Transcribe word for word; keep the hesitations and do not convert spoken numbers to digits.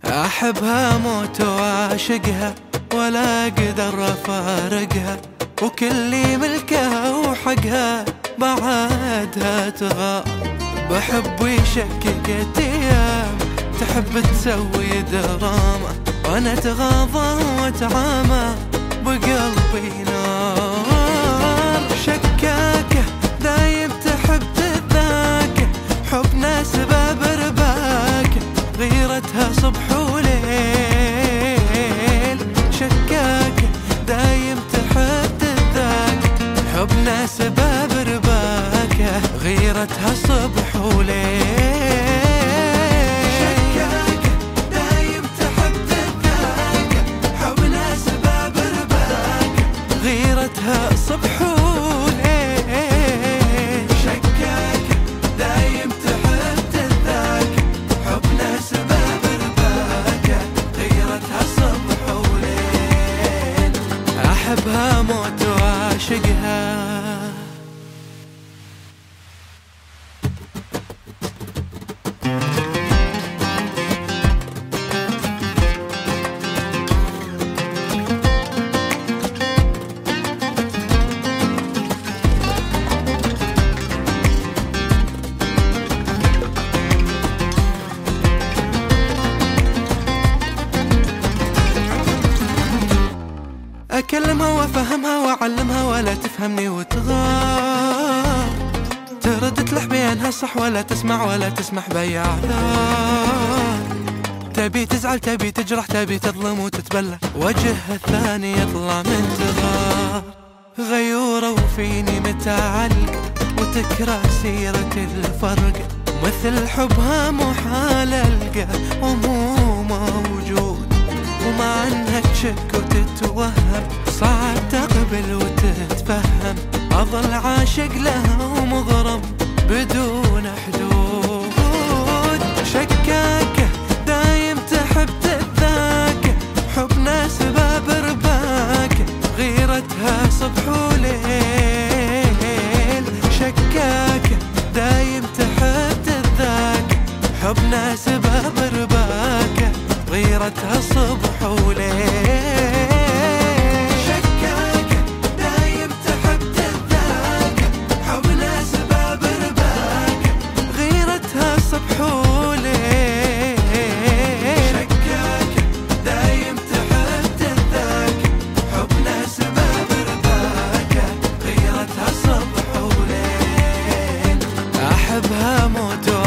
أحبها موت وأعشقها ولا أقدر أفارقها، وكل ملكها وحقها بعدها تغار. بحب ويشكك أيام تحب تسوي دراما، وأنا أتغاضى وأتعامى بقلبي نار. شكاكة دايم تحب تذاكة، حب ناس باب رباكة، غيرتها صبح وليل. شكاكة دايم تحب تذاكة، حب ناس باب رباكة، غيرتها صبح وليل. شكاكة دايم تحب تذاكة، حب ناس باب رباكة، غيرتها صبح وليل. شكاكة دايم تحب تذاكة، حب ناس باب رباكة، غيرتها صبح وليل. أحبها موت وأعشقها. أكلمها وأفهمها وأعلمها ولا تفهمني وتغار، ترد تلح بينها صح ولا تسمع ولا تسمح بأي أعذار. تبي تزعل تبي تجرح تبي تظلم وتتبلى، وجهها الثاني يطلع من تغار. غيورة وفيني متعلقة وتكره سيرة الفرق، مثل حبها محال ألقى ومو موجود. ومع انها تشك وتتوهم صعب تقبل وتتفهم، اظل عاشق لها ومغرم بدون حدود. شكاكة دايم تحب تذاكة، حب ناس باب رباكة، غيرتها صبح وليل. شكاكة دايم تحب تذاكة، حب ناس باب رباكة، غيرتها صبح وليل. شكاكة دايم تحب تذاكة، حب ناس باب رباكة، غيرتها صبح وليل. شكاكة دايم تحب تذاكة، حب ناس باب رباكة، غيرتها صبح وليل. أحبها موت